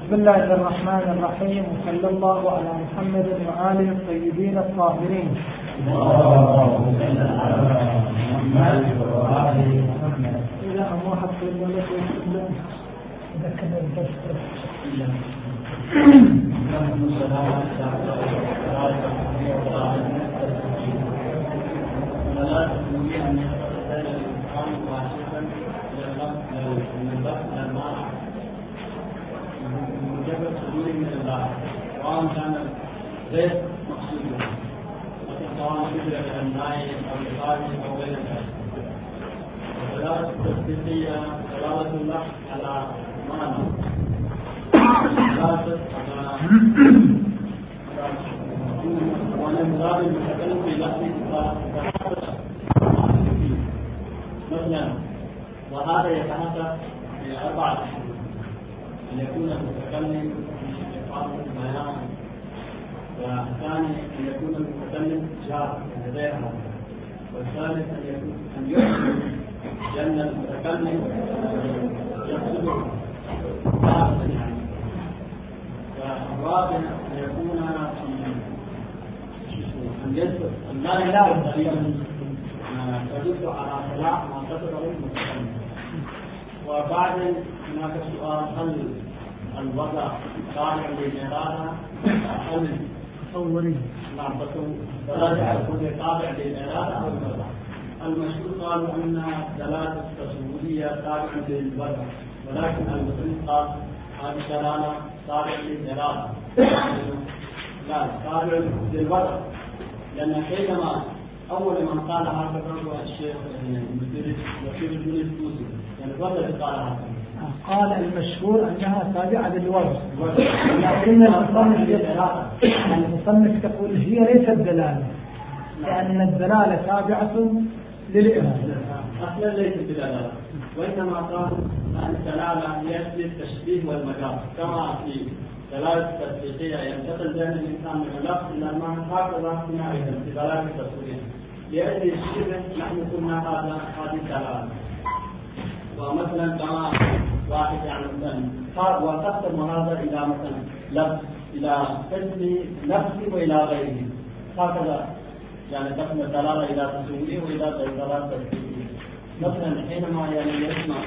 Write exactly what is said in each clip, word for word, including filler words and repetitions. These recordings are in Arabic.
بسم الله الرحمن الرحيم، وصلى الله على محمد وآله الطيبين الطاهرين. إذا أموحد في الملك والسلام إذا كان البشر ولا تستطيع أن يتخذ الإنسان واجبا من البحث الماء بمجرد صدور من الله، سواء كان غير مقصود له، سواء قدر على الماء أو الخارج أو غير ذلك. والدلالة التصديقية دلالة اللفظ على معنى، دلالة على وأن المراد المتكلم في لفظه مثلا، وهذا يتحقق بأربعة أشياء: أن يكون المتكلم في إقامة البيان، والثاني أن يكون المتكلم جار لديها، والثالث أن يكون أن يحسن لأن المتكلم يقصد جارا يعني، والرابع أن يكون أن يذكر أن لا يذكر دليلا تدل على صلاح ما قصده المتكلم. وبعدين هناك سؤال: هل الوضع تابع للإرادة؟ هل تصوري نعم دلالة تكون تابع للإرادة أو الوضع؟ المشهور قالوا أن دلالة التصورية تابعة للوضع، ولكن المسلم قال هذه دلالة تابعة للإرادة، لا تابعة للوضع، لأن حينما أول من قال هكذا هو الشيخ المدرس وكيل الجنيد التونسي، يعني قبل قال هكذا. قال المشهور أنها تابعة للوضع، لكن المصنف تقول هي ليست دلالة، لأن الدلالة تابعة للإرادة. أصلا ليست دلالة، وإنما قال أن الدلالة هي للتشبيه والمجاز، كما في دلالة التصديقية ينتقل بين الإنسان من اللفظ إلى المعنى، هكذا هنا أيضا في دلالة التصديقية لأجل الشبه نحن قلنا هذا هذه الدلالة. ومثلا كما واحد يعني مثلا وقسم هذا إلى مثلا لفظ إلى حسب نفسه وإلى غيره، هكذا يعني قسم الدلالة إلى تصوريه وإلى دلالة تصديقية. مثلا حينما يعني يسمع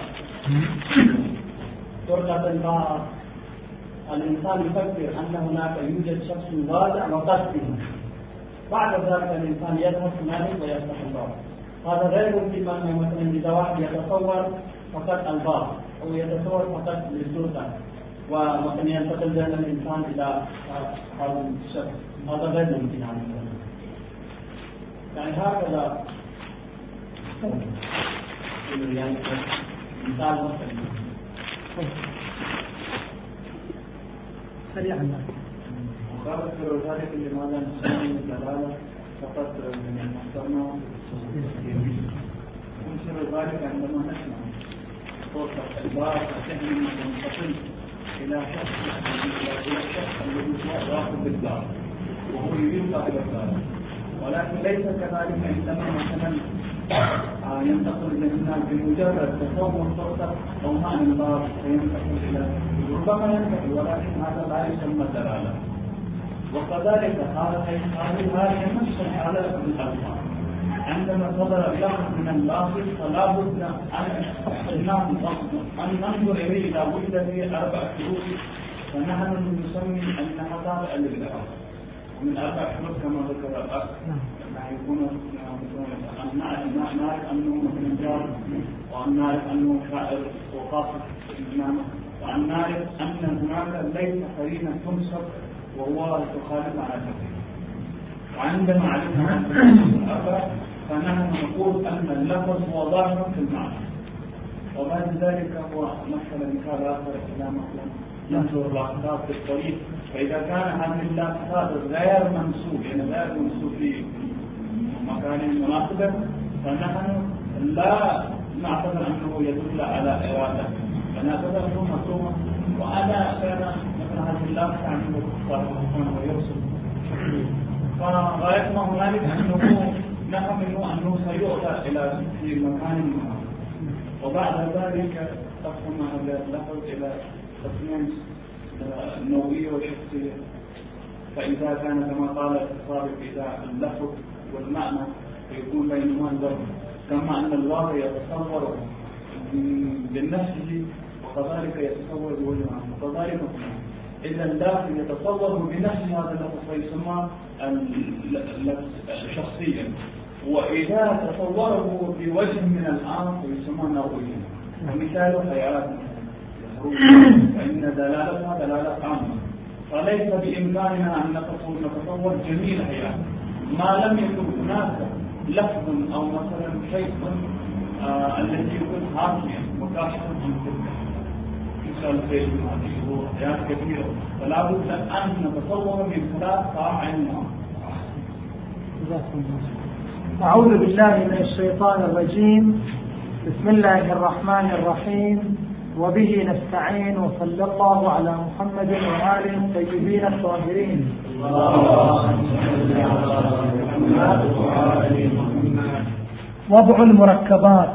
فرقة البعض الإنسان يفكر أن هناك يوجد شخص واضع وقصده، بعد ذلك الإنسان يذهب هنالك ويفتح الباب. هذا غير ممكن أن مثلا إذا واحد يتصور فقط الباب أو يتصور فقط للسلطة ومثلا ينتقل بين الإنسان إلى هذا الشخص، هذا غير ممكن يعني. يعني هكذا يعني مثال مثلا سريعا. وذكر ذلك لماذا نسمي الدلالة فقط من المحترمة ونشر ذلك عندما نسمع صوت الباب فهم منتقل إلى شخص إلى الشخص الذي يأخذ بالباب وهو يريد صاحب الباب، ولكن ليس كذلك عندما مثلا ينتقل إلى الناس بمجرد تصور صوته أو معنى الباب فينتقل إلى ربما ينتقل، ولكن هذا لا يسمى دلالة. وكذلك هذا هذه نفس الحالة في الألفاظ، عندما صدر اللفظ من اللافظ فلا بد أن ننظر إليه إذا وجد فيه أربع حروف، فنحن نسمي أنها تابعة للإعراب، ومن أربع حروف كما ذكر الأخ يكون أن نعرف أنه مثل جار، وأن نعرف أنه شاعر وقاصد الإمامة، وأن نعرف أن هناك ليس قرينة تنصب وهو تخالف على تفكير. وعندما علمنا الأربع فنحن نقول أن اللفظ هو ظاهر في المعنى، وبعد ذلك هو مثلا مثال آخر إلى مثلا ننظر الأخطاء في الطريق، فإذا كان هذه الأخطاء غير منسوب يعني غير منسوب في مكان مناسب فنحن لا نعتبر أنه يدل على إرادة، فنعتبر أنه مفهوم. وأنا كان مثلا هذه الله عنه سبحانه ويرسل، فغاية ما هنالك أنه نحن أنه سيؤتى إلى في مكان وبعد ذلك تقسم هذا اللفظ إلى قسمين نوعية وشخصية. فإذا كان كما قال السابق إذا اللفظ والمعنى فيكون بينهما الضرب، كما أن الواقع يتصور بنفسه وكذلك يتصور بوجهه وكذلك إذا اللفظ يتصور بنفسه هذا اللفظ فيسمى شخصيا، وإذا تصوره بوجه من الآن فيسمى نوعيا. ومثال حياة فإن دلالتها دلالة عامة، فليس بإمكاننا أن نتصور جميع الحياة ما لم يكن هناك لفظ أو مثلا شيء آه الذي يكون حاكيا وكاشفا عن تلك مثال خير هذه حياة كثيرة، فلا بد أن نتصور من خلال فاعل. أعوذ بالله من الشيطان الرجيم. بسم الله الرحمن الرحيم، وبه نستعين، وصلى الله على محمد وآله الطيبين الطاهرين. وضع المركبات.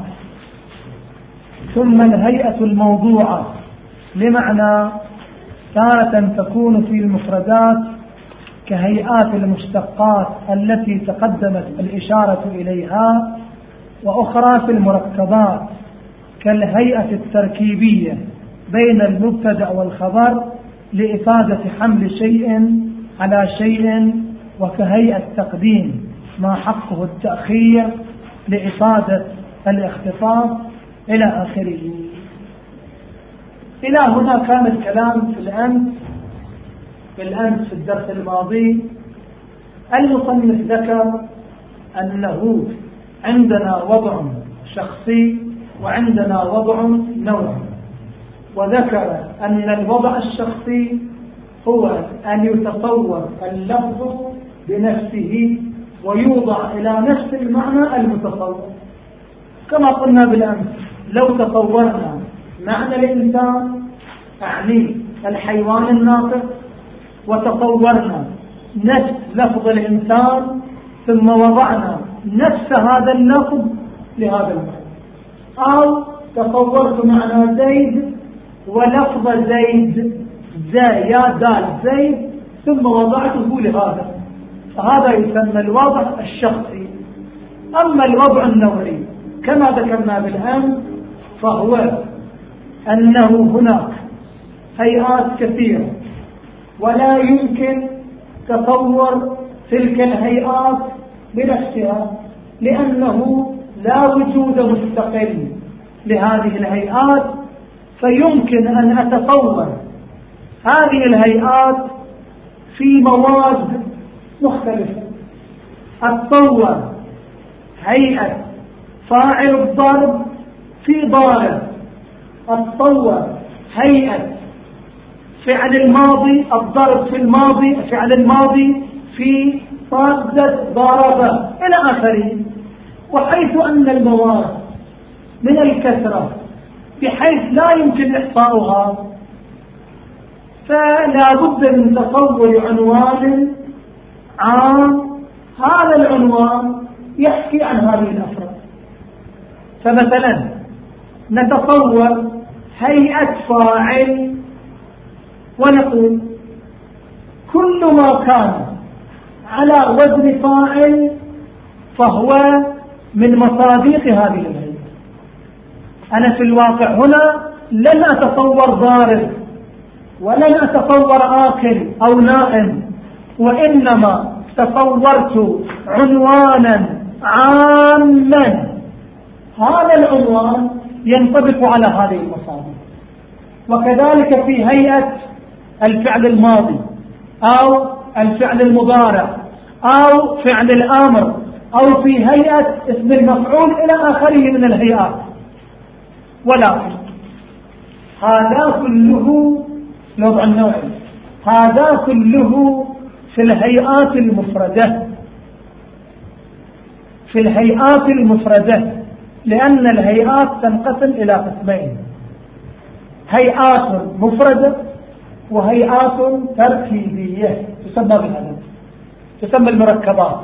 ثم الهيئة الموضوعة لمعنى تارة تكون في المفردات كهيئات المشتقات التي تقدمت الإشارة إليها، وأخرى في المركبات كالهيئة التركيبية بين المبتدأ والخبر لإفادة حمل شيء على شيء، وكهيئة تقديم ما حقه التأخير لإفادة الاختصاص إلى آخره. إلى هنا كان الكلام في الأمس في الأمس في الدرس الماضي المصنف ذكر أنه عندنا وضع شخصي وعندنا وضع نوعي، وذكر أن الوضع الشخصي هو أن يتصور اللفظ بنفسه ويوضع إلى نفس المعنى المتصور، كما قلنا بالأمس لو تصورنا معنى الإنسان أعني الحيوان الناطق، وتصورنا نفس لفظ الإنسان ثم وضعنا نفس هذا اللفظ لهذا المعنى، أو تصورت معنى زيد ولفظ زيد زي يا دال زيد ثم وضعته لهذا، فهذا يسمى الوضع الشخصي. أما الوضع النوعي كما ذكرنا بالأمس فهو أنه هناك هيئات كثيرة ولا يمكن تصور تلك الهيئات بنفسها، لأنه لا وجود مستقل لهذه الهيئات، فيمكن أن أتصور هذه الهيئات في مواد مختلفة. أتصور هيئة فاعل الضرب في ضارب، أتصور هيئة فعل الماضي الضرب في الماضي فعل الماضي في صادة ضربة إلى آخره. وحيث أن المواد من الكثرة بحيث لا يمكن إحصاؤها، فلا بد من تصور عنوان عام، هذا العنوان يحكي عن هذه الأفراد. فمثلا نتصور هيئة فاعل ونقول كل ما كان على وزن فاعل فهو من مصادق هذه الهيئة. أنا في الواقع هنا لن أتصور ضارب ولن أتصور آكل أو نائم، وإنما تصورت عنوانا عاما، هذا العنوان ينطبق على هذه المصادر. وكذلك في هيئة الفعل الماضي أو الفعل المضارع أو فعل الأمر أو في هيئة اسم المفعول إلى آخره من الهيئات. ولكن هذا كله الوضع النوعي، هذا كله في الهيئات المفردة في الهيئات المفردة لأن الهيئات تنقسم إلى قسمين: هيئات مفردة وهيئات تركيبية تسمى بهذا تسمى المركبات.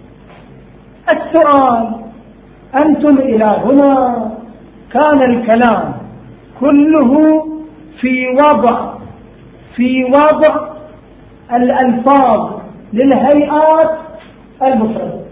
السؤال: أنتم إلى هنا كان الكلام كله في وضع في وضع الألفاظ للهيئات المفردة.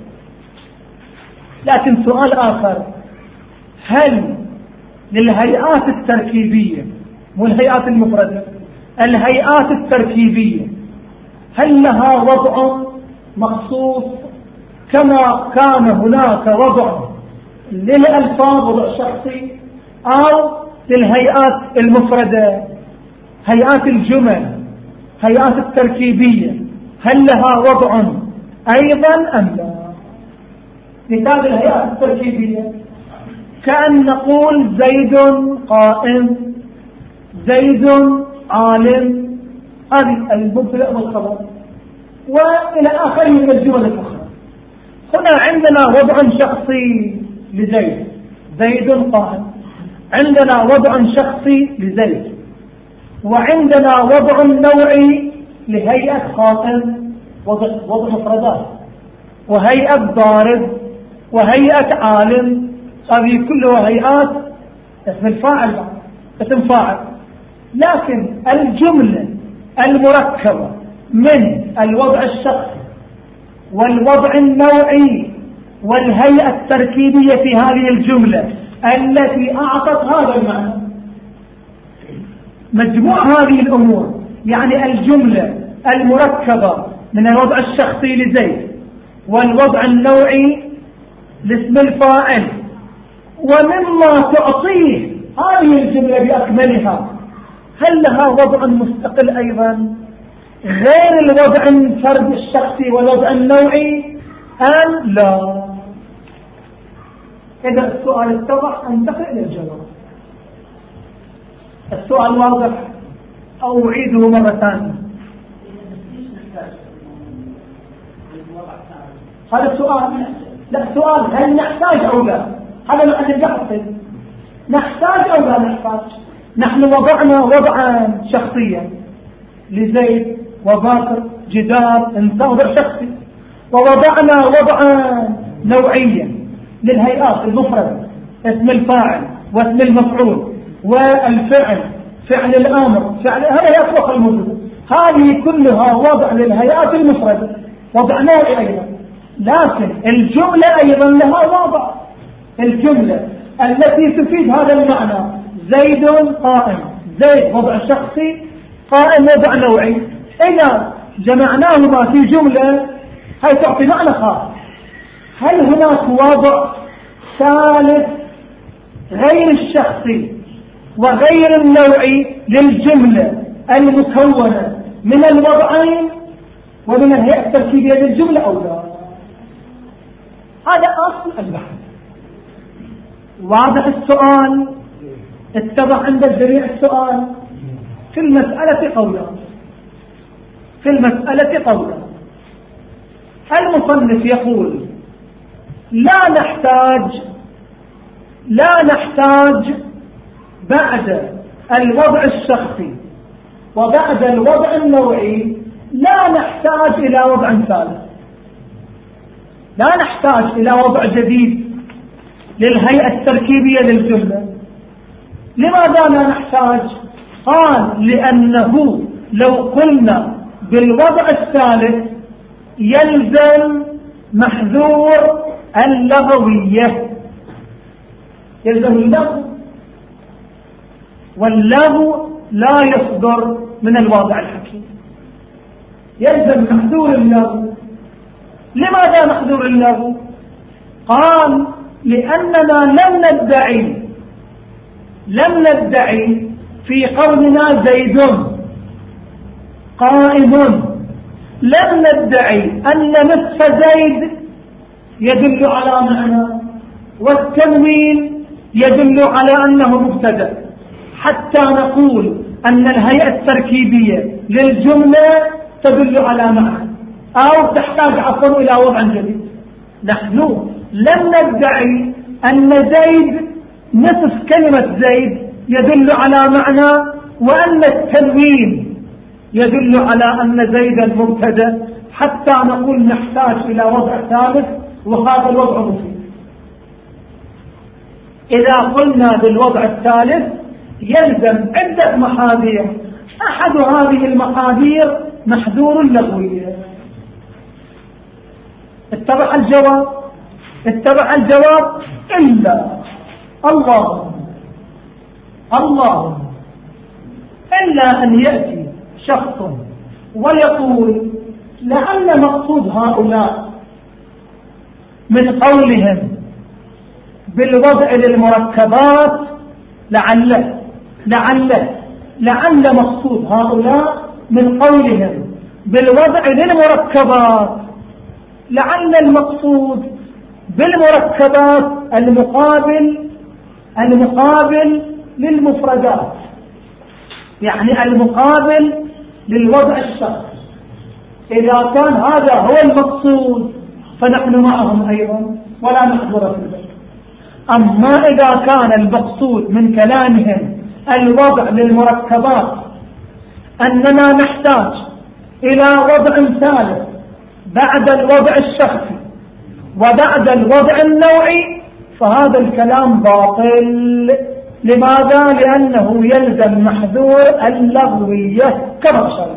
لكن سؤال آخر، هل للهيئات التركيبية والهيئات المفردة، الهيئات التركيبية هل لها وضع مخصوص كما كان هناك وضع للألفاظ وضع شخصي، أو للهيئات المفردة هيئات الجمل هيئات التركيبية هل لها وضع أيضا أم لا؟ مثال الهيئات التركيبية كأن نقول زيد قائم، زيد عالم، هذه المبتدأ والخبر وإلى آخره من الجمل الأخرى. هنا عندنا وضع شخصي لزيد، زيد قائم، عندنا وضع شخصي لزيد، وعندنا وضع نوعي لهيئة قائم، وضع, وضع مفردات، وهيئة ضارب، وهيئة عالم، هذه كلها هيئات اسم الفاعل اسم فاعل. لكن الجملة المركبة من الوضع الشخصي والوضع النوعي والهيئة التركيبية في هذه الجملة التي أعطت هذا المعنى، مجموع هذه الأمور يعني الجملة المركبة من الوضع الشخصي لزيد والوضع النوعي لاسم الفاعل، ومما تعطيه هذه الجملة بأكملها، هل لها وضع مستقل أيضا غير الوضع الفرد الشخصي والوضع النوعي أم لا؟ إذا السؤال اتضح انتقل إلى الجواب. السؤال واضح أو أعيده مرة ثانية؟ هذا السؤال لا سؤال هل نحتاج أو لا؟ هذا ما البحث، نحتاج أو لا نحتاج؟ نحن وضعنا وضعا شخصيا لزيد وباكر جدار انسان وضع شخصي، ووضعنا وضعا نوعيا للهيئات المفردة اسم الفاعل واسم المفعول والفعل فعل الامر فعل هذا يطلق الموجود، هذه كلها وضع للهيئات المفردة وضع نوعي ايضا. لكن الجملة ايضا لها وضع، الجملة التي تفيد هذا المعنى زيد قائم، زيد وضع شخصي، قائم وضع نوعي، إذا جمعناهما في جملة هي تعطي معنى خاص. هل هناك وضع ثالث غير الشخصي وغير النوعي للجملة المكونة من الوضعين ومن الهيئة التركيبية للجملة أو لا؟ هذا أصل البحث. واضح السؤال؟ اتضح عند الجميع السؤال؟ في المسألة قولا في المسألة قولا المصنف يقول لا نحتاج لا نحتاج بعد الوضع الشخصي وبعد الوضع النوعي لا نحتاج إلى وضع ثالث، لا نحتاج إلى وضع جديد للهيئة التركيبية للجملة. لماذا لا نحتاج؟ قال لأنه لو قلنا بالوضع الثالث يلزم محذور اللغوية، يلزم اللغو، واللغو لا يصدر من الواضع الحكيم، يلزم محذور اللغو. لماذا محذور اللغو؟ قال لأننا لم ندعي لم ندعي في قولنا زيد قائم، لم ندعي أن نصف زيد يدل على معنى والتنوين يدل على أنه مبتدأ، حتى نقول أن الهيئة التركيبية للجملة تدل على معنى أو تحتاج عفوا إلى وضع جديد. نحن لم ندعي أن زيد نصف كلمة زيد يدل على معنى وأن التنوين يدل على أن زيدا مبتدأ، حتى نقول نحتاج إلى وضع ثالث وهذا الوضع مفيد. إذا قلنا بالوضع الثالث يلزم عدة محاذير أحد هذه المقادير محذور لغوية. اتبع الجواب اتبع الجواب إلا الله الله إلا أن يأتي شخص ويقول لعل مقصود هؤلاء من قولهم بالوضع للمركبات لعل لعل لعل مقصود هؤلاء من قولهم بالوضع للمركبات لعل المقصود بالمركبات المقابل المقابل للمفردات، يعني المقابل للوضع الشخصي. إذا كان هذا هو المقصود فنحن معهم أيضا ولا نحضر في ذلك. أما إذا كان المقصود من كلامهم الوضع للمركبات أننا نحتاج إلى وضع ثالث بعد الوضع الشخصي وبعد الوضع النوعي، فهذا الكلام باطل. لماذا؟ لأنه يلزم محذور اللغوية كما شرعنا.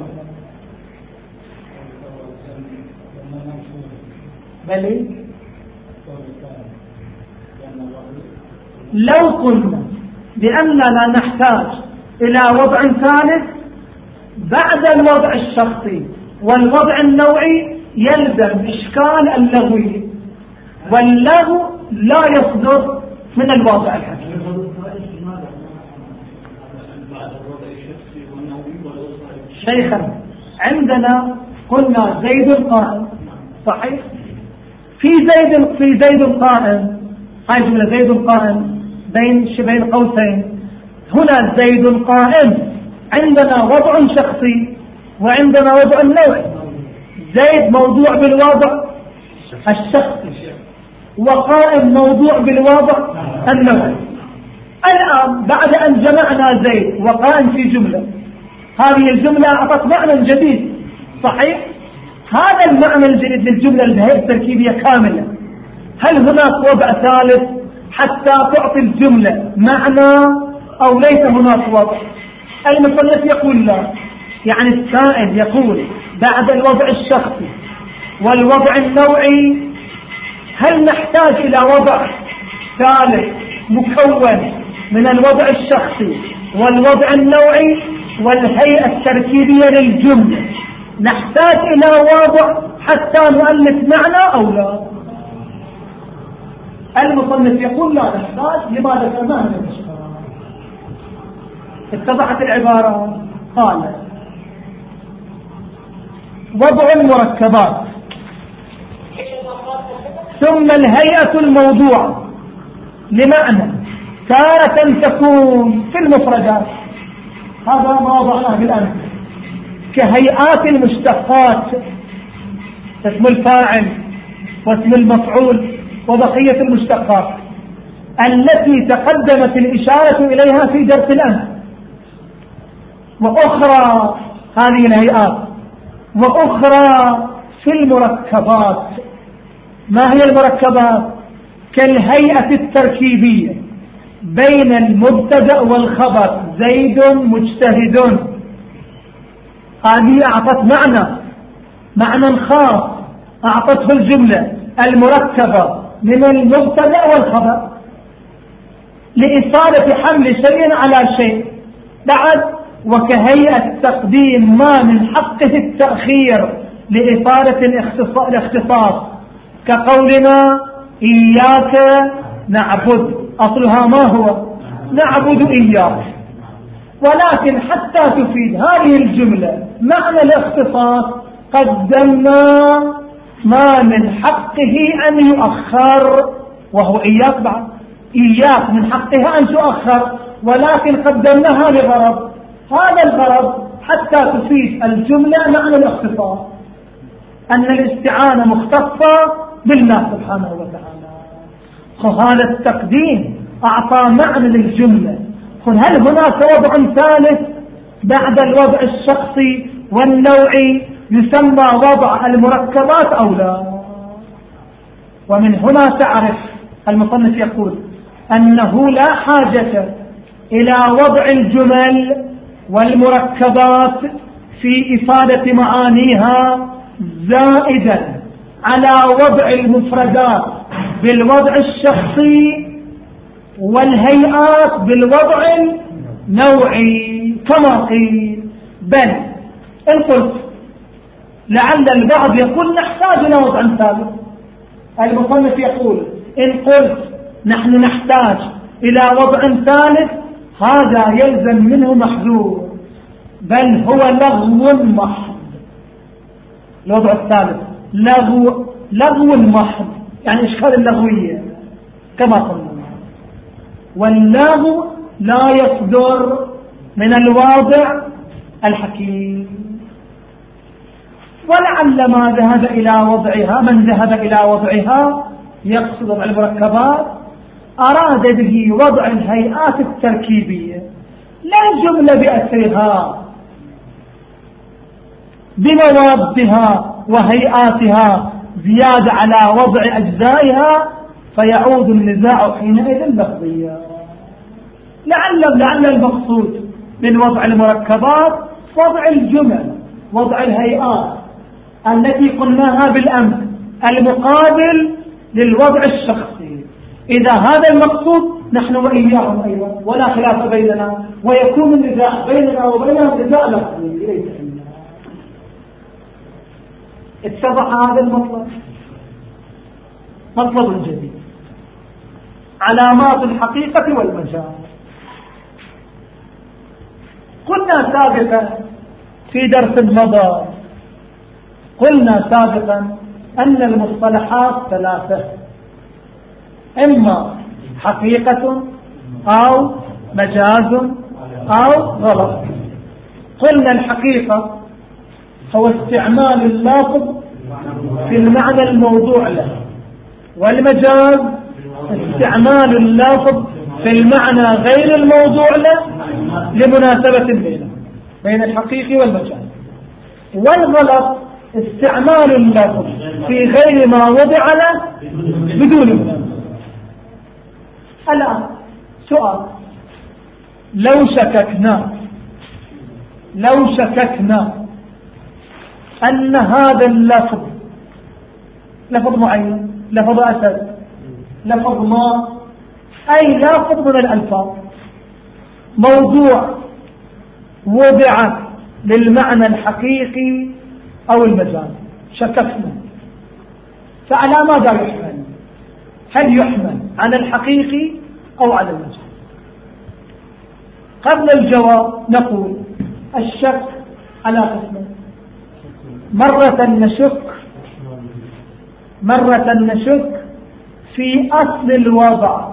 بل لو قلنا بأننا نحتاج إلى وضع ثالث بعد الوضع الشخصي والوضع النوعي يلزم إشكال اللغوي، واللغو لا يصدر من الواقع الحقيقي. شيخا عندنا قلنا زيد قائم، صحيح؟ في زيد في زيد قائم، هاي جملة زيد قائم بين بين قوسين. هنا زيد قائم عندنا وضع شخصي وعندنا وضع نوعي. زيد موضوع بالوضع الشخصي وقائم موضوع بالوضع النوعي. الآن بعد أن جمعنا زيد وقائم في جملة، هذه الجملة أعطت معنى جديد، صحيح؟ هذا المعنى الجديد للجملة البهيئة التركيبية كاملة. هل هناك وضع ثالث حتى تعطي الجملة معنى أو ليس هناك وضع؟ المصنف يقول لا، يعني السائل يقول بعد الوضع الشخصي والوضع النوعي هل نحتاج إلى وضع ثالث مكون من الوضع الشخصي والوضع النوعي والهيئة التركيبية للجملة؟ نحتاج إلى وضع حتى نؤلف معنى أو لا؟ المصنف يقول لا نحتاج. لماذا؟ كما هذا الإشكال. اتضحت العبارة. قال وضع المركبات ثم الهيئة الموضوع لمعنى تارة تكون في المفردات، هذا ما وضعناه بالأمس، كهيئات المشتقات، اسم الفاعل واسم المفعول وبقية المشتقات التي تقدمت الإشارة إليها في درس الأمس. وأخرى هذه الهيئات وأخرى في المركبات. ما هي المركبات؟ كالهيئة التركيبية بين المبتدأ والخبر، زيد مجتهد. هذه أعطت معنى معنى خاص أعطته الجملة المركبة من المبتدأ والخبر لإصالة حمل شيء على شيء. بعد وكهيئة تقديم ما من حقه التأخير لإصالة الاختصاص، كقولنا إياك نعبد، أصلها ما هو؟ نعبد إياك. ولكن حتى تفيد هذه الجملة معنى الاختصاص قدمنا ما من حقه أن يؤخر، وهو إياك. بعد إياك من حقها أن تؤخر، ولكن قدمناها لغرض. هذا الغرض حتى تفيد الجملة معنى الاختصاص، أن الاستعانة مختصة بالله سبحانه وتعالى. هذا التقديم أعطى معنى للجملة. هل هناك وضع ثالث بعد الوضع الشخصي والنوعي يسمى وضع المركبات أو لا؟ ومن هنا تعرف المصنف يقول أنه لا حاجة إلى وضع الجمل والمركبات في إفادة معانيها زائدا على وضع المفردات بالوضع الشخصي والهيئات بالوضع النوعي كما قيل. بل إن قلت لعل البعض يقول نحتاج إلى وضع ثالث، المصنف يقول إن قلت نحن نحتاج إلى وضع ثالث هذا يلزم منه محذور، بل هو لغو محض. الوضع الثالث لغو لغو محض، يعني إشكال اللغوية كما قلنا، واللغو لا يصدر من الواضع الحكيم. ولعل ما ذهب إلى وضعها من ذهب إلى وضعها يقصد وضع المركبات أراد به وضع الهيئات التركيبية، لا الجملة بأسرها بموادها وهيئاتها زيادة على وضع أجزائها، فيعود النزاع حينئذ لفظيا. لعل لعل المقصود من وضع المركبات وضع الجمل، وضع الهيئات التي قلناها بالأمس، المقابل للوضع الشخصي. إذا هذا المقصود نحن وإياهم أيضا ولا خلاف بيننا، ويكون النزاع بيننا وبينهم نزاع لفظي ليس عندنا. اتضح هذا المطلب. مطلب جديد، علامات الحقيقة والمجاز. قلنا سابقا في درس مضى قلنا سابقا أن المصطلحات ثلاثة، إما حقيقة أو مجاز أو غلط. قلنا الحقيقة هو استعمال اللفظ في المعنى الموضوع له، والمجاز استعمال اللفظ في المعنى غير الموضوع له لمناسبة بينه بين الحقيقي والمجاز. والغلط استعمال اللفظ في غير ما وضع له بدون مناسبة. الآن سؤال، لو شككنا لو شككنا أن هذا اللفظ لفظ معين، لفظ أسد، لفظ ما، أي لفظ من الألفاظ موضوع وضع للمعنى الحقيقي أو المجاز، شككنا، فعلى ماذا يحمل؟ هل يحمل على الحقيقي أو على المجاز؟ قبل الجواب نقول الشك على قسمين. مرة نشك مرة نشك في أصل الوضع،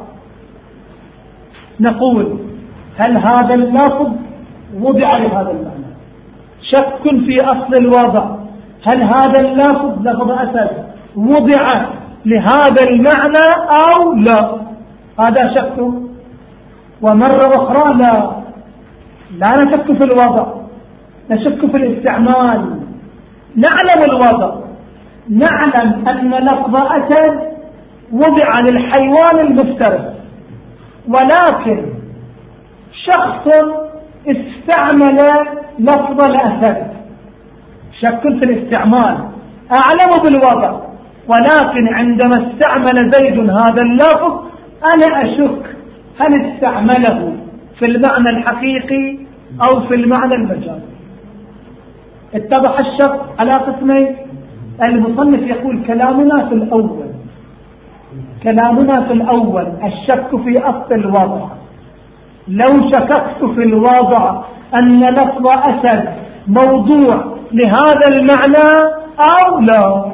نقول هل هذا اللفظ وضع لهذا المعنى؟ شك في أصل الوضع، هل هذا اللفظ لفظ أسد وضع لهذا المعنى أو لا؟ هذا شك. ومرة أخرى لا لا نشك في الوضع، نشك في الاستعمال. نعلم الوضع، نعلم أن لفظ أسد وضع للحيوان المفترس، ولكن شخص استعمل لفظ الأسد، شك في الاستعمال. أعلم بالوضع، ولكن عندما استعمل زيد هذا اللفظ أنا أشك هل استعمله في المعنى الحقيقي أو في المعنى المجازي. اتضح الشك على قسمين. المصنف يقول كلامنا في الأول كلامنا في الأول الشك في أصل الوضع. لو شككت في الوضع أن لفظ أسد موضوع لهذا المعنى أو لا،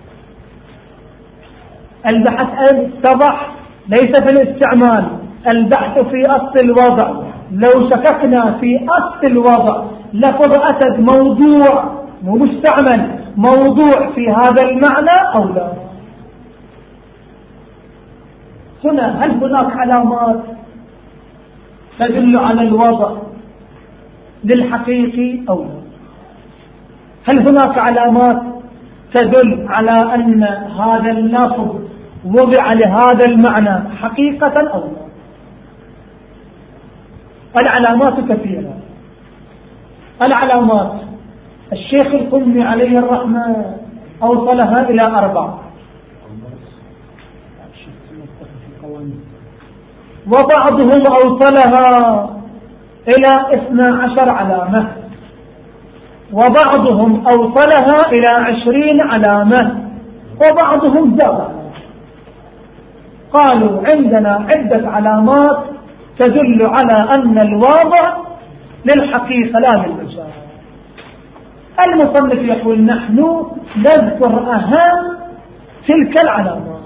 البحث اتضح ليس في الاستعمال، البحث في أصل الوضع. لو شككنا في أصل الوضع لفظ أسد موضوع مو مستعمل موضوع في هذا المعنى أو لا، هنا هل هناك علامات تدل على الوضع للحقيقي أو لا؟ هل هناك علامات تدل على أن هذا اللفظ وضع لهذا المعنى حقيقة أو لا؟ العلامات كثيرة. العلامات الشيخ القمي عليه الرحمة أوصلها إلى أربع، وبعضهم أوصلها إلى اثنى عشر علامة، وبعضهم أوصلها إلى عشرين علامة، وبعضهم زاد. قالوا عندنا عدة علامات تدل على أن الواضع للحقيقة لا للمجاز. المصنف يقول نحن نذكر أهم تلك العلامات.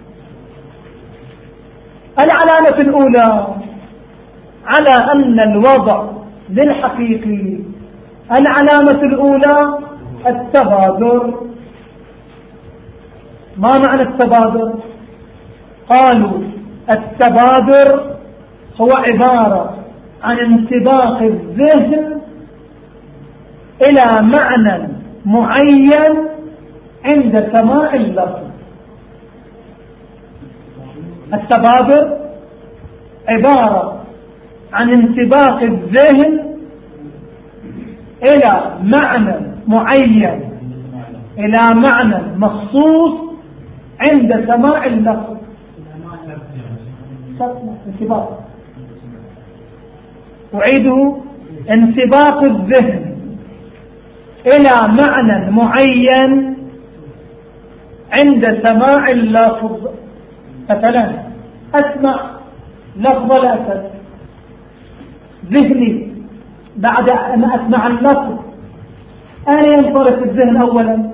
العلامة الأولى على أن الوضع للحقيقي، العلامة الأولى التبادر. ما معنى التبادر؟ قالوا التبادر هو عبارة عن انطباق الذهن إلى معنى معين عند سماع اللفظ. التبادر عبارة عن انطباق الذهن إلى معنى معين، إلى معنى مخصوص عند سماع اللفظ. انطباق، أعيده، انطباق الذهن إلى معنى معين عند سماع اللفظ. مثلا أسمع لفظ الأسد، ذهني بعد أن أسمع اللفظ أنا ينصرف الذهن أولا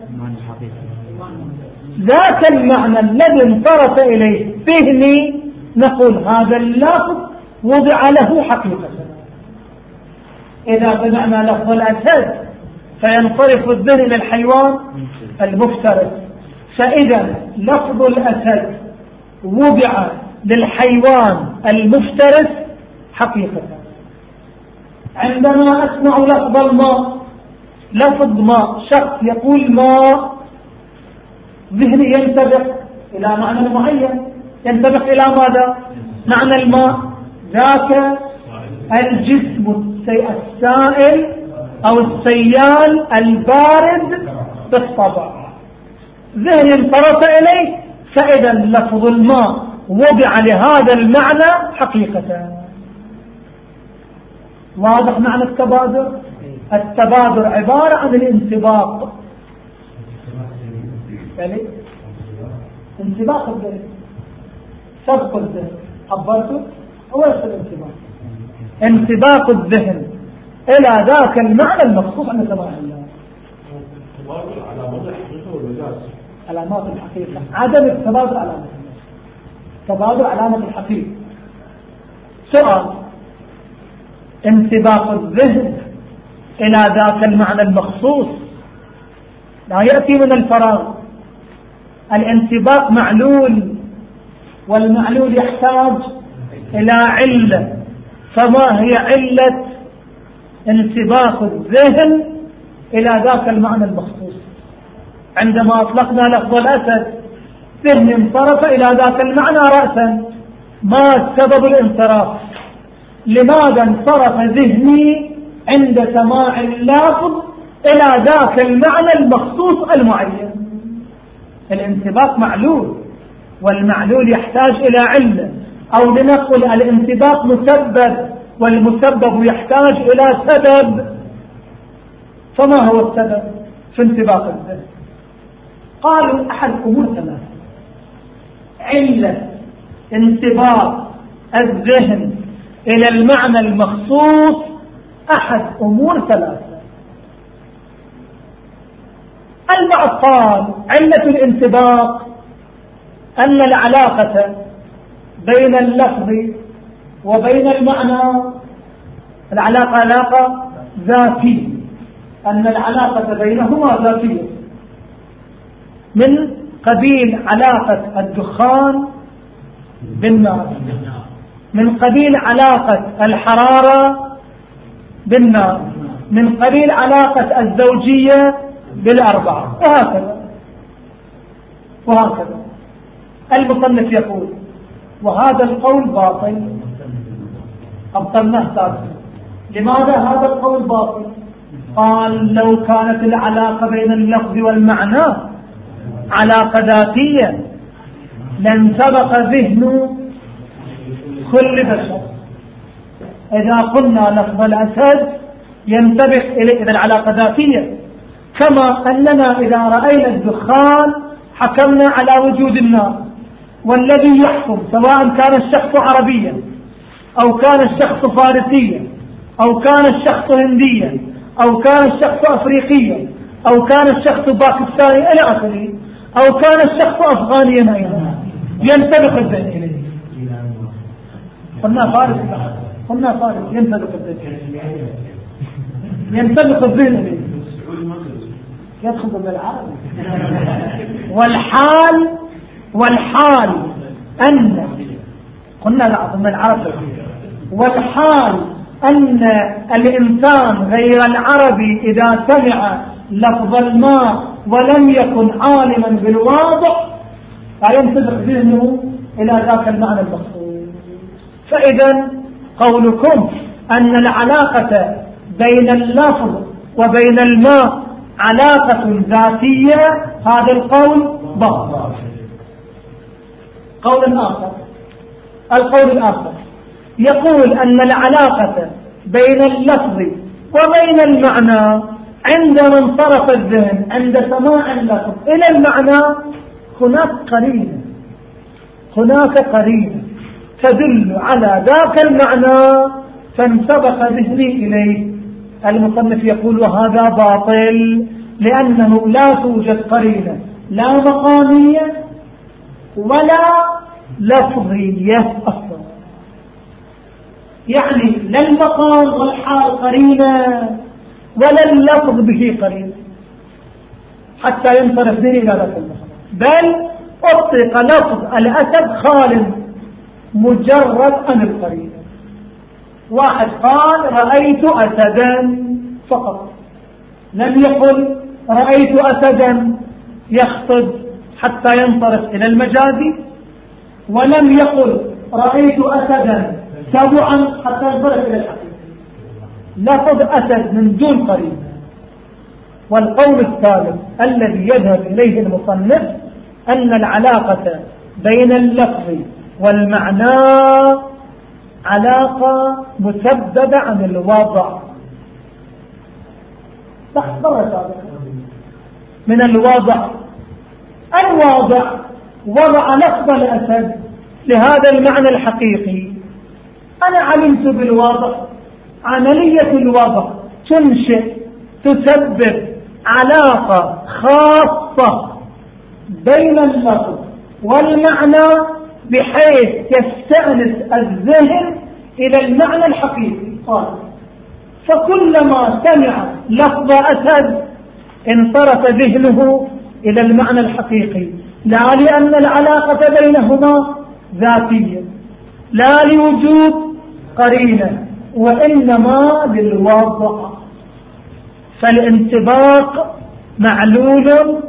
ذاك المعنى الذي انصرف إليه ذهني، نقول هذا اللفظ وضع له حقيقة. إذا سمعنا لفظ الأسد فينصرف الذهن للحيوان المفترس، فإذا لفظ الأسد وضع للحيوان المفترس حقيقة. عندما أسمع لفظ الماء، لفظ ماء، شخص يقول ماء، ذهني ينتبه إلى معنى معين، ينتبه إلى ماذا؟ معنى الماء ذاك الجسم السائل أو السيال البارد بالطبع، ذهني انصرف إليه، فإذا لفظ الماء وضع لهذا المعنى حقيقة. واضح معنى التبادر؟ التبادر عبارة عن الانطباق، يعني انطباق الذهن، سبق الذهن، عبرته هو الانطباق، انطباق الذهن إلى ذاك المعنى المخصوص عند سماع الله. علامات الحقيقة، عدم التبادر علامة التبادر علامة الحقيقة. سؤال: انطباق الذهن إلى ذاك المعنى المخصوص لا يأتي من الفراغ. الانطباق معلول، والمعلول يحتاج إلى علة. فما هي علة انطباق الذهن إلى ذاك المعنى المخصوص؟ عندما أطلقنا لفظ الأسد ذهن انصرف إلى ذاك المعنى رأسا. ما سبب الانصراف؟ لماذا انصرف ذهني عند سماع اللفظ إلى ذاك المعنى المخصوص المعين؟ الانطباق معلول، والمعلول يحتاج إلى علة، أو لنقل الانطباق مسبب، والمسبب يحتاج إلى سبب. فما هو السبب في انطباق الذهن؟ قالوا أحد أمور ثلاثة. علة انطباق الذهن إلى المعنى المخصوص أحد أمور ثلاثة. البعض قال علة الانطباق أن العلاقة بين اللفظ وبين المعنى العلاقة علاقة ذاتية، أن العلاقة بينهما ذاتية، من قبيل علاقة الدخان بالنار، من قبيل علاقة الحرارة بالنار، من قبيل علاقة الزوجية بالأربعة، وهكذا وهكذا. المصنف يقول: وهذا القول باطل، أبطلناه ثالثا. لماذا هذا القول باطل؟ قال لو كانت العلاقة بين اللفظ والمعنى علاقة ذاتية لانسبق ذهن كل بشر. إذا قلنا لفظ الأسد ينطبق إليه إذا العلاقة ذاتية، كما أننا إذا رأينا الدخان حكمنا على وجود النار، والذي يحكم سواء كان الشخص عربيا أو كان الشخص فارسيا أو كان الشخص هنديا أو كان الشخص أفريقيا أو كان الشخص باكستاني إلى آخره أو كان الشخص أفغانيا أيضا ينطبق الذهن إليه. قلنا فارس قلنا فارس ينطبق الذهن ينطبق الذهن إليه يدخل بالعربي. والحال والحال أن قلنا العظم العربي والحال أن الإنسان غير العربي إذا سمع لفظ الماء ولم يكن عالما بالواضع فينطبق ذهنه إلى ذاك المعنى المقصود. فإذا قولكم أن العلاقة بين اللفظ وبين الماء علاقة ذاتية هذا القول باطل. قول آخر القول الآخر يقول أن العلاقة بين اللفظ وبين المعنى عندما انصرف الذهن عند سماع اللفظ إلى المعنى هناك قرينة هناك قرينة تدل على ذاك المعنى فانسبق ذهني إليه. المصنف يقول وهذا باطل لأنه لا توجد قرينة لا مقامية ولا لفظية أصلا، يعني لا المقام والحال قرينة ولا اللفظ به قرينة حتى ينصرف ذهني إلى ذاك المعنى، بل أطلق لفظ الأسد خال مجرد عن القرينة. واحد قال رأيت أسدا فقط، لم يقل رأيت أسدا يخطب حتى ينصرف إلى المجازي، ولم يقل رأيت أسدا سبعا حتى ينصرف إلى الحقيقة. لفظ أسد من دون قرينة. والقول الثالث الذي يذهب إليه المصنف أن العلاقة بين اللفظ والمعنى علاقة مسببة عن الوضع. من الوضع الواضع وضع لفظ الأسد لهذا المعنى الحقيقي. أنا علمت بالوضع، عملية الوضع تنشئ تسبب علاقة خاصة بين اللفظ والمعنى بحيث يستأنس الذهن إلى المعنى الحقيقي. فكلما سمع لفظ أسد انصرف ذهنه إلى المعنى الحقيقي، لا لأن العلاقة بينهما ذاتية لا لوجود قرينة وإنما للوضع. فالانطباق معلول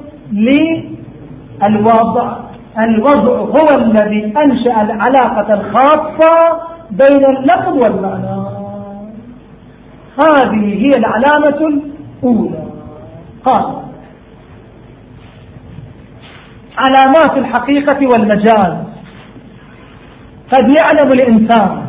للوضع. الوضع هو الذي أنشأ العلاقة الخاصة بين اللفظ والمعنى. هذه هي العلامة الأولى. قال علامات الحقيقة والمجاز. قد يعلم الإنسان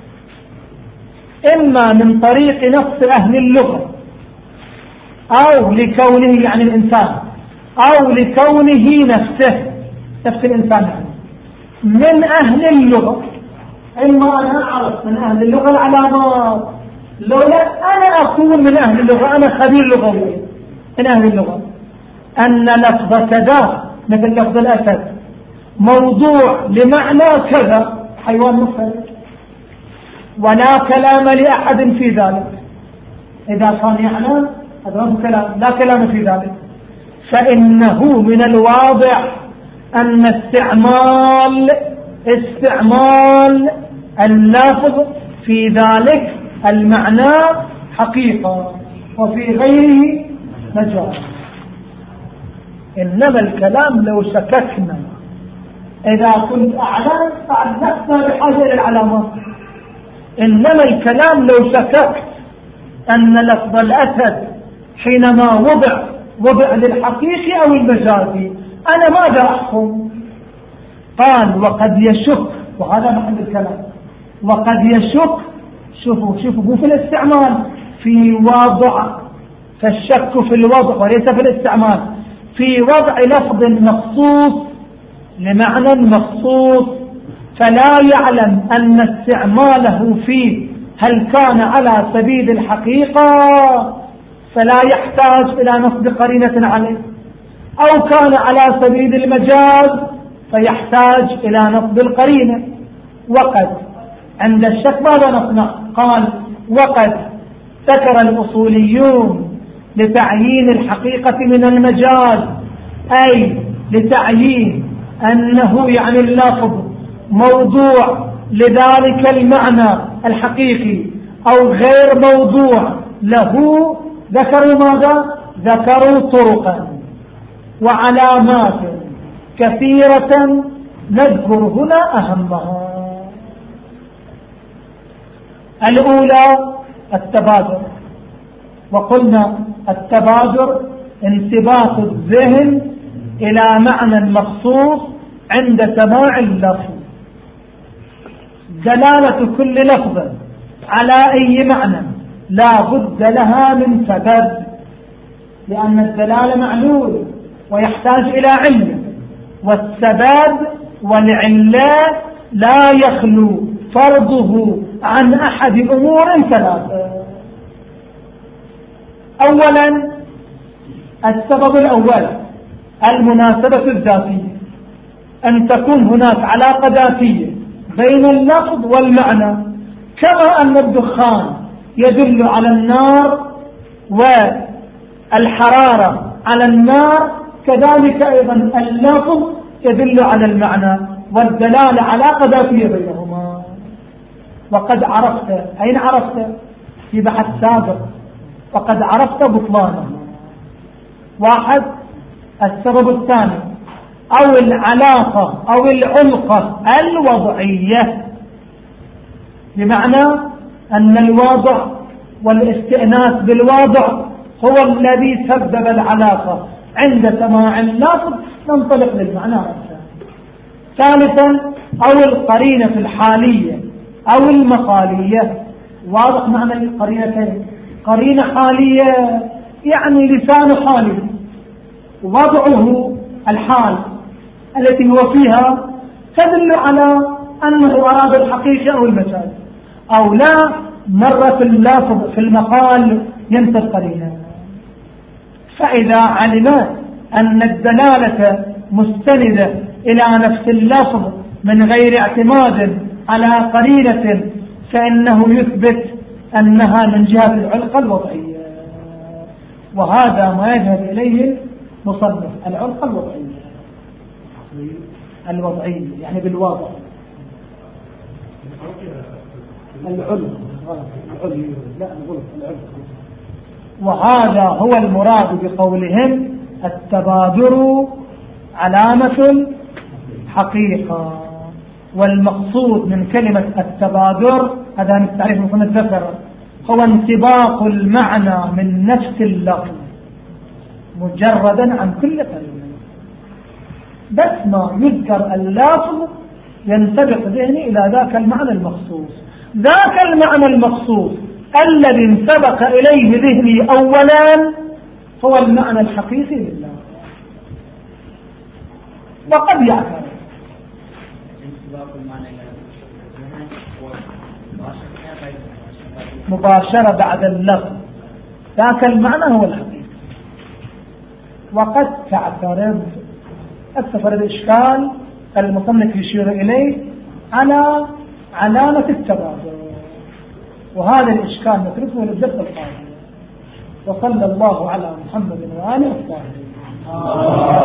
إما من طريق نص أهل اللغة أو لكونه يعني الإنسان أو لكونه نفسه نفس الإنسان يعني من أهل اللغة. إما أنا أعرف من أهل اللغة العلامات، لولا أنا أكون من أهل اللغة أنا خبير لغوي من أهل اللغة أن لفظ كذا مثل لفظ الأسد موضوع لمعنى كذا حيوان مختلف ولا كلام لأحد في ذلك. إذا كان يعلم هذا كلام لا كلام في ذلك، فإنه من الواضح أن استعمال استعمال اللفظ في ذلك المعنى حقيقة وفي غيره مجاز. إنما الكلام لو شككنا إذا كنت أعلم فعلقنا بحاجة للعلامات. إنما الكلام لو شككت أن لفظ الأسد حينما وضع وضع للحقيقي أو المجازي أنا ماذا أحكم؟ قال وقد يشك، وهذا محل الكلام، وقد يشك، شوفوا شوفوا في الاستعمال، في وضع، فالشك في الوضع وليس في الاستعمال، في وضع لفظ مخصوص لمعنى مخصوص، فلا يعلم أن استعماله فيه هل كان على سبيل الحقيقة فلا يحتاج إلى نصب قرينة عليه، أو كان على سبيل المجاز فيحتاج إلى نصب القرينة. وقد عند الشك ماذا نصنع؟ قال وقد ذكر الأصوليون لتعيين الحقيقة من المجاز، أي لتعيين أنه يعني اللفظ موضوع لذلك المعنى الحقيقي أو غير موضوع له، ذكروا ماذا؟ ذكروا طرقا وعلامات كثيرة نذكر هنا أهمها. الأولى التبادر، وقلنا التبادر انتباه الذهن إلى معنى مخصوص عند سماع اللفظ، دلالة كل لفظ على أي معنى لا بد لها من سبب، لأن الدلالة معلول ويحتاج إلى علة، والسبب والعلة لا يخلو فرضه عن أحد أمور ثلاثة. أولا السبب الأول المناسبة الذاتية، أن تكون هناك علاقة ذاتية بين اللفظ والمعنى، كما أن الدخان يدل على النار والحرارة على النار، كذلك أيضا اللفظ يدل على المعنى، والدلالة علاقة ذاتية بينهما. وقد عرفت، أين عرفت؟ في بحث سابق، وقد عرفت بطلانه. واحد. السبب الثاني أو العلاقة أو العلقة الوضعية، بمعنى أن الوضع والاستئناس بالوضع هو الذي سبب العلاقة، عند سماع اللفظ ننطلق للمعنى الثاني. ثالثا أو القرينة الحالية أو المقالية. واضح معنى القرينتين؟ قرينة حالية يعني لسان حالي، وضعه الحال التي هو فيها تدل على أنه أراد الحقيقة أو المجاز، أو لا مرة في اللفظ في المقال ينسى القرينة. فإذا علم أن الدلالة مستندة إلى نفس اللفظ من غير اعتماد على قرينة، فإنه يثبت أنها من جهة العلقة الوضعية، وهذا ما يذهب إليه مصنف العلقة الوضعية. الوضعية يعني بالوضع، العلق العلق لا الغلط العلق. وهذا هو المراد بقولهم التبادر علامة الحقيقة. والمقصود من كلمة التبادر، هذا نستعرف مفهوم الذكر، هو انطباق المعنى من نفس اللفظ مجردا عن كل كلمة، بس ما يذكر اللفظ ينطبق ذهني إلى ذاك المعنى المخصوص. ذاك المعنى المخصوص الذي انسبق إليه ذهني أولا هو المعنى الحقيقي لله. وقد يعترف مباشرة بعد اللفظ، ذاك المعنى هو الحقيقي. وقد تعترض أكثر الإشكال المصنف يشير إليه على علامة التبادر، وهذا الإشكال نتركه للدرس القادم. وصلى الله على محمد وآله وصحبه.